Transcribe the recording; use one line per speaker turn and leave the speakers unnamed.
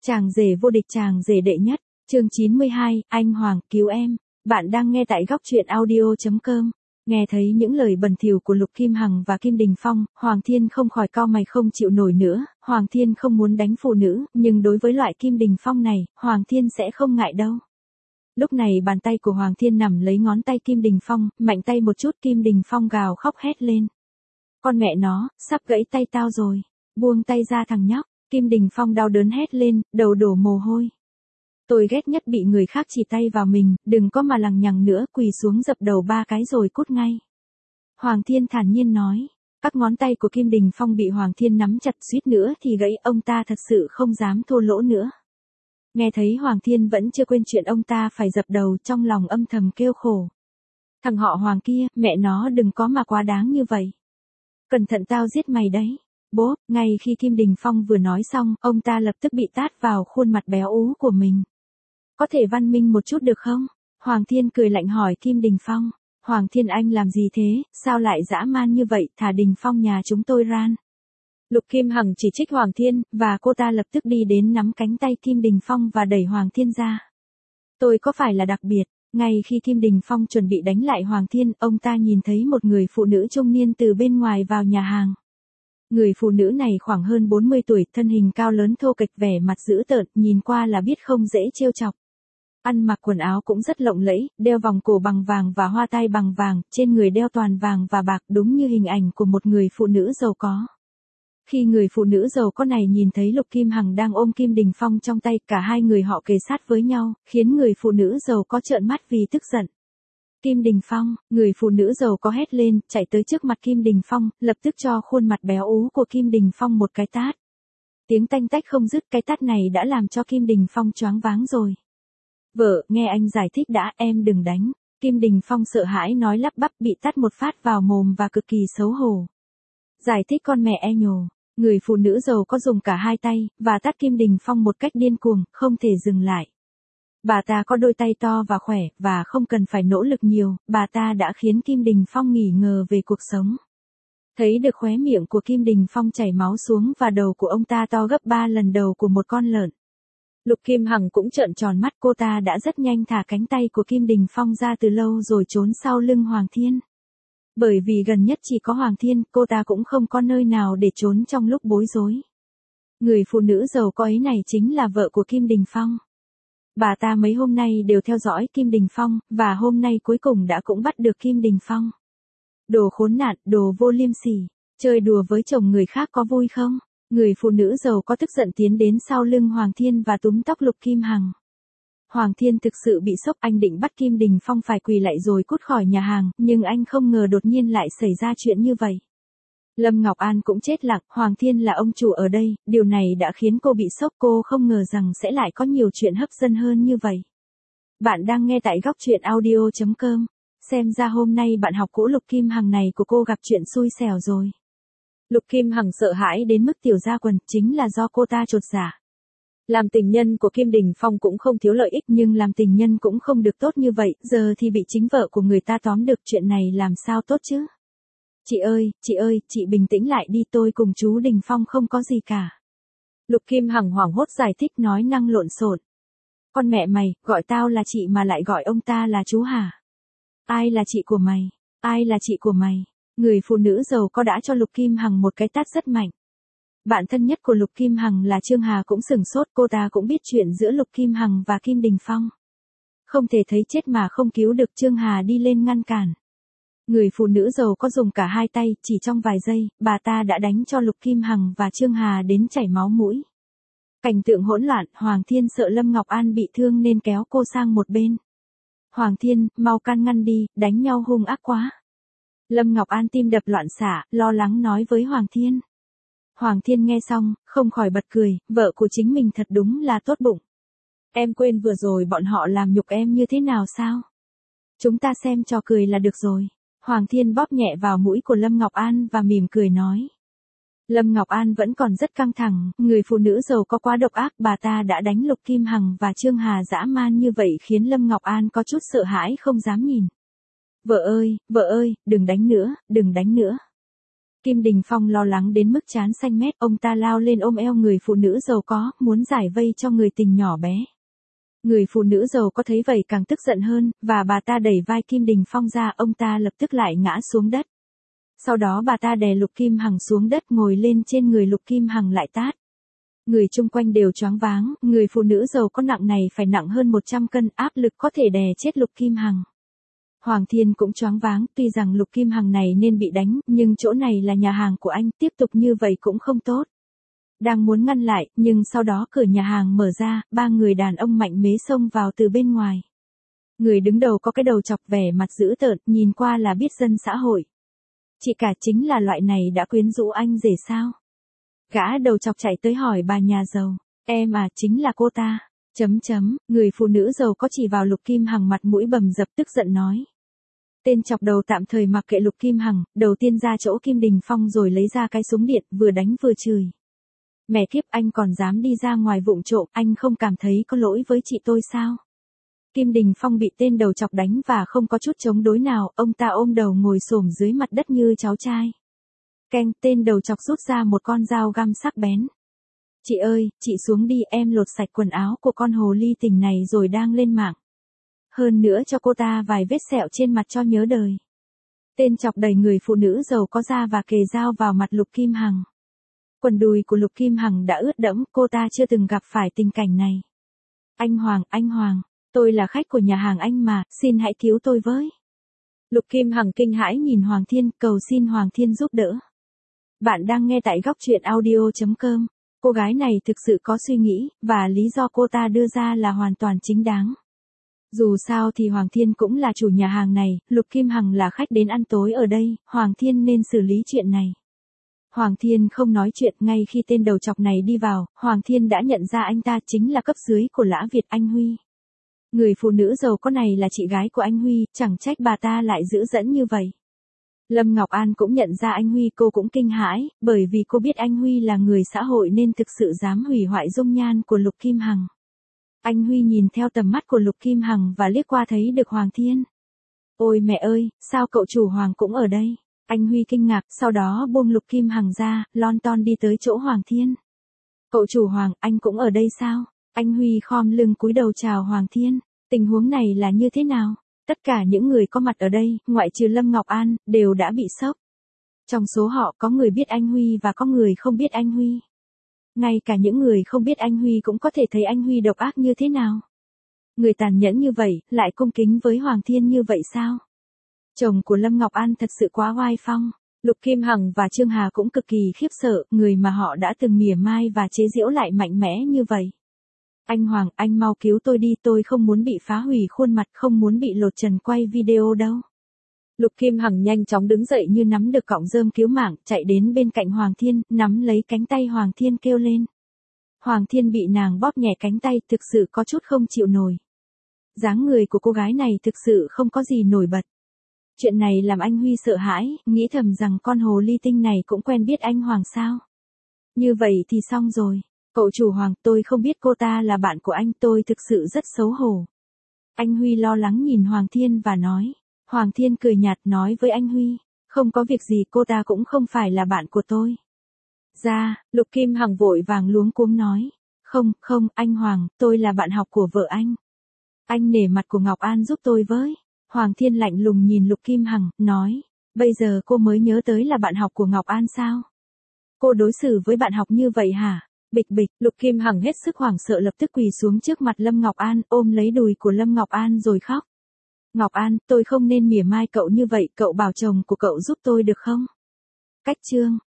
Chàng rể vô địch, chàng rể đệ nhất, chương 92, anh Hoàng, cứu em. Bạn đang nghe tại góc truyện audio.com. Nghe thấy những lời bẩn thỉu của Lục Kim Hằng và Kim Đình Phong, Hoàng Thiên không khỏi cau mày không chịu nổi nữa. Hoàng Thiên không muốn đánh phụ nữ, nhưng đối với loại Kim Đình Phong này, Hoàng Thiên sẽ không ngại đâu. Lúc này bàn tay của Hoàng Thiên nằm lấy ngón tay Kim Đình Phong, mạnh tay một chút, Kim Đình Phong gào khóc hét lên. Con mẹ nó, sắp gãy tay tao rồi. Buông tay ra thằng nhóc. Kim Đình Phong đau đớn hét lên, đầu đổ mồ hôi. Tôi ghét nhất bị người khác chỉ tay vào mình, đừng có mà lằng nhằng nữa, quỳ xuống dập đầu 3 cái rồi cút ngay. Hoàng Thiên thản nhiên nói. Các ngón tay của Kim Đình Phong bị Hoàng Thiên nắm chặt, suýt nữa thì gãy, ông ta thật sự không dám thô lỗ nữa. Nghe thấy Hoàng Thiên vẫn chưa quên chuyện ông ta phải dập đầu, trong lòng âm thầm kêu khổ. Thằng họ Hoàng kia, mẹ nó đừng có mà quá đáng như vậy. Cẩn thận tao giết mày đấy. Bố, ngay khi Kim Đình Phong vừa nói xong, ông ta lập tức bị tát vào khuôn mặt béo ú của mình. Có thể văn minh một chút được không? Hoàng Thiên cười lạnh hỏi Kim Đình Phong. Hoàng Thiên anh làm gì thế, sao lại dã man như vậy, thả Đình Phong nhà chúng tôi ran. Lục Kim Hằng chỉ trích Hoàng Thiên, và cô ta lập tức đi đến nắm cánh tay Kim Đình Phong và đẩy Hoàng Thiên ra. Tôi có phải là đặc biệt? Ngay khi Kim Đình Phong chuẩn bị đánh lại Hoàng Thiên, ông ta nhìn thấy một người phụ nữ trung niên từ bên ngoài vào nhà hàng. Người phụ nữ này khoảng hơn 40 tuổi, thân hình cao lớn thô kệch, vẻ mặt dữ tợn, nhìn qua là biết không dễ trêu chọc. Ăn mặc quần áo cũng rất lộng lẫy, đeo vòng cổ bằng vàng và hoa tai bằng vàng, trên người đeo toàn vàng và bạc, đúng như hình ảnh của một người phụ nữ giàu có. Khi người phụ nữ giàu có này nhìn thấy Lục Kim Hằng đang ôm Kim Đình Phong trong tay, cả hai người họ kề sát với nhau, khiến người phụ nữ giàu có trợn mắt vì tức giận. Kim Đình Phong, người phụ nữ giàu có hét lên, chạy tới trước mặt Kim Đình Phong, lập tức cho khuôn mặt béo ú của Kim Đình Phong một cái tát. Tiếng tanh tách không dứt, cái tát này đã làm cho Kim Đình Phong choáng váng rồi. Vợ, nghe anh giải thích đã, em đừng đánh. Kim Đình Phong sợ hãi nói lắp bắp, bị tát một phát vào mồm và cực kỳ xấu hổ. Giải thích con mẹ e nhồ. Người phụ nữ giàu có dùng cả hai tay, và tát Kim Đình Phong một cách điên cuồng, không thể dừng lại. Bà ta có đôi tay to và khỏe, và không cần phải nỗ lực nhiều, bà ta đã khiến Kim Đình Phong nghỉ ngờ về cuộc sống. Thấy được khóe miệng của Kim Đình Phong chảy máu xuống và đầu của ông ta to gấp 3 lần đầu của một con lợn. Lục Kim Hằng cũng trợn tròn mắt, cô ta đã rất nhanh thả cánh tay của Kim Đình Phong ra từ lâu rồi trốn sau lưng Hoàng Thiên. Bởi vì gần nhất chỉ có Hoàng Thiên, cô ta cũng không có nơi nào để trốn trong lúc bối rối. Người phụ nữ giàu có ấy này chính là vợ của Kim Đình Phong. Bà ta mấy hôm nay đều theo dõi Kim Đình Phong, và hôm nay cuối cùng đã cũng bắt được Kim Đình Phong. Đồ khốn nạn, đồ vô liêm sỉ, chơi đùa với chồng người khác có vui không? Người phụ nữ giàu có tức giận tiến đến sau lưng Hoàng Thiên và túm tóc Lục Kim Hằng. Hoàng Thiên thực sự bị sốc, anh định bắt Kim Đình Phong phải quỳ lại rồi cút khỏi nhà hàng, nhưng anh không ngờ đột nhiên lại xảy ra chuyện như vậy. Lâm Ngọc An cũng chết lặng, Hoàng Thiên là ông chủ ở đây, điều này đã khiến cô bị sốc, cô không ngờ rằng sẽ lại có nhiều chuyện hấp dẫn hơn như vậy. Bạn đang nghe tại góc truyện audio.com, xem ra hôm nay bạn học cũ Lục Kim Hằng này của cô gặp chuyện xui xẻo rồi. Lục Kim Hằng sợ hãi đến mức tiểu ra quần, chính là do cô ta chột dạ. Làm tình nhân của Kim Đình Phong cũng không thiếu lợi ích, nhưng làm tình nhân cũng không được tốt như vậy, giờ thì bị chính vợ của người ta tóm được, chuyện này làm sao tốt chứ? Chị ơi, chị bình tĩnh lại đi, tôi cùng chú Đình Phong không có gì cả. Lục Kim Hằng hoảng hốt giải thích, nói năng lộn xộn. Con mẹ mày, gọi tao là chị mà lại gọi ông ta là chú hả? Ai là chị của mày? Ai là chị của mày? Người phụ nữ giàu có đã cho Lục Kim Hằng một cái tát rất mạnh. Bạn thân nhất của Lục Kim Hằng là Trương Hà cũng sửng sốt, cô ta cũng biết chuyện giữa Lục Kim Hằng và Kim Đình Phong. Không thể thấy chết mà không cứu được, Trương Hà đi lên ngăn cản. Người phụ nữ giàu có dùng cả hai tay, chỉ trong vài giây, bà ta đã đánh cho Lục Kim Hằng và Trương Hà đến chảy máu mũi. Cảnh tượng hỗn loạn, Hoàng Thiên sợ Lâm Ngọc An bị thương nên kéo cô sang một bên. Hoàng Thiên, mau can ngăn đi, đánh nhau hung ác quá. Lâm Ngọc An tim đập loạn xạ, lo lắng nói với Hoàng Thiên. Hoàng Thiên nghe xong, không khỏi bật cười, vợ của chính mình thật đúng là tốt bụng. Em quên vừa rồi bọn họ làm nhục em như thế nào sao? Chúng ta xem trò cười là được rồi. Hoàng Thiên bóp nhẹ vào mũi của Lâm Ngọc An và mỉm cười nói. Lâm Ngọc An vẫn còn rất căng thẳng, người phụ nữ giàu có quá độc ác, bà ta đã đánh Lục Kim Hằng và Trương Hà dã man như vậy khiến Lâm Ngọc An có chút sợ hãi không dám nhìn. Vợ ơi, đừng đánh nữa, đừng đánh nữa. Kim Đình Phong lo lắng đến mức trán xanh mét, ông ta lao lên ôm eo người phụ nữ giàu có, muốn giải vây cho người tình nhỏ bé. Người phụ nữ giàu có thấy vậy càng tức giận hơn, và bà ta đẩy vai Kim Đình Phong ra, ông ta lập tức lại ngã xuống đất. Sau đó bà ta đè Lục Kim Hằng xuống đất, ngồi lên trên người Lục Kim Hằng lại tát. Người chung quanh đều choáng váng, người phụ nữ giàu có nặng này phải nặng hơn 100 cân, áp lực có thể đè chết Lục Kim Hằng. Hoàng Thiên cũng choáng váng, tuy rằng Lục Kim Hằng này nên bị đánh, nhưng chỗ này là nhà hàng của anh, tiếp tục như vậy cũng không tốt. Đang muốn ngăn lại, nhưng sau đó cửa nhà hàng mở ra, 3 người đàn ông mạnh mẽ xông vào từ bên ngoài. Người đứng đầu có cái đầu chọc vẻ mặt dữ tợn, nhìn qua là biết dân xã hội. Chị cả chính là loại này đã quyến rũ anh rể sao? Gã đầu chọc chạy tới hỏi bà nhà giàu, em à, chính là cô ta. Người phụ nữ giàu có chỉ vào Lục Kim Hằng, mặt mũi bầm dập tức giận nói. Tên chọc đầu tạm thời mặc kệ Lục Kim Hằng, đầu tiên ra chỗ Kim Đình Phong rồi lấy ra cái súng điện, vừa đánh vừa chửi. Mẹ kiếp, anh còn dám đi ra ngoài vụng trộm, anh không cảm thấy có lỗi với chị tôi sao? Kim Đình Phong bị tên đầu chọc đánh và không có chút chống đối nào, ông ta ôm đầu ngồi xổm dưới mặt đất như cháu trai. Keng, tên đầu chọc rút ra một con dao găm sắc bén. Chị ơi, chị xuống đi, em lột sạch quần áo của con hồ ly tinh này rồi đang lên mạng. Hơn nữa cho cô ta vài vết sẹo trên mặt cho nhớ đời. Tên chọc đẩy người phụ nữ giàu có ra và kề dao vào mặt Lục Kim Hằng. Quần đùi của Lục Kim Hằng đã ướt đẫm, cô ta chưa từng gặp phải tình cảnh này. Anh Hoàng, tôi là khách của nhà hàng anh mà, xin hãy cứu tôi với. Lục Kim Hằng kinh hãi nhìn Hoàng Thiên, cầu xin Hoàng Thiên giúp đỡ. Bạn đang nghe tại góc truyện audio.com. Cô gái này thực sự có suy nghĩ, và lý do cô ta đưa ra là hoàn toàn chính đáng. Dù sao thì Hoàng Thiên cũng là chủ nhà hàng này, Lục Kim Hằng là khách đến ăn tối ở đây, Hoàng Thiên nên xử lý chuyện này. Hoàng Thiên không nói chuyện, ngay khi tên đầu chọc này đi vào, Hoàng Thiên đã nhận ra anh ta chính là cấp dưới của Lã Việt, anh Huy. Người phụ nữ giàu có này là chị gái của anh Huy, chẳng trách bà ta lại dữ dẫn như vậy. Lâm Ngọc An cũng nhận ra anh Huy, cô cũng kinh hãi, bởi vì cô biết anh Huy là người xã hội nên thực sự dám hủy hoại dung nhan của Lục Kim Hằng. Anh Huy nhìn theo tầm mắt của Lục Kim Hằng và liếc qua thấy được Hoàng Thiên. Ôi mẹ ơi, sao cậu chủ Hoàng cũng ở đây? Anh Huy kinh ngạc, sau đó buông Lục Kim Hằng ra, lon ton đi tới chỗ Hoàng Thiên. Cậu chủ Hoàng, anh cũng ở đây sao? Anh Huy khom lưng cúi đầu chào Hoàng Thiên. Tình huống này là như thế nào? Tất cả những người có mặt ở đây, ngoại trừ Lâm Ngọc An, đều đã bị sốc. Trong số họ có người biết anh Huy và có người không biết anh Huy. Ngay cả những người không biết anh Huy cũng có thể thấy anh Huy độc ác như thế nào. Người tàn nhẫn như vậy, lại cung kính với Hoàng Thiên như vậy sao? Chồng của Lâm Ngọc An thật sự quá oai phong. Lục Kim Hằng và Trương Hà cũng cực kỳ khiếp sợ, người mà họ đã từng mỉa mai và chế giễu lại mạnh mẽ như vậy. Anh Hoàng, anh mau cứu tôi đi, tôi không muốn bị phá hủy khuôn mặt, không muốn bị lột trần quay video đâu. Lục Kim Hằng nhanh chóng đứng dậy như nắm được cọng rơm cứu mạng, chạy đến bên cạnh Hoàng Thiên, nắm lấy cánh tay Hoàng Thiên kêu lên. Hoàng Thiên bị nàng bóp nhẹ cánh tay, thực sự có chút không chịu nổi. Dáng người của cô gái này thực sự không có gì nổi bật. Chuyện này làm anh Huy sợ hãi, nghĩ thầm rằng con hồ ly tinh này cũng quen biết anh Hoàng sao. Như vậy thì xong rồi. Cậu chủ Hoàng, tôi không biết cô ta là bạn của anh, tôi thực sự rất xấu hổ. Anh Huy lo lắng nhìn Hoàng Thiên và nói. Hoàng Thiên cười nhạt nói với anh Huy. Không có việc gì, cô ta cũng không phải là bạn của tôi. Lục Kim Hằng vội vàng luống cuống nói. Không, anh Hoàng, tôi là bạn học của vợ anh. Anh nể mặt của Ngọc An giúp tôi với. Hoàng Thiên lạnh lùng nhìn Lục Kim Hằng, nói. Bây giờ cô mới nhớ tới là bạn học của Ngọc An sao? Cô đối xử với bạn học như vậy hả? Bịch bịch, Lục Kim Hằng hết sức hoảng sợ lập tức quỳ xuống trước mặt Lâm Ngọc An, ôm lấy đùi của Lâm Ngọc An rồi khóc. Ngọc An, tôi không nên mỉa mai cậu như vậy, cậu bảo chồng của cậu giúp tôi được không? Cách chương.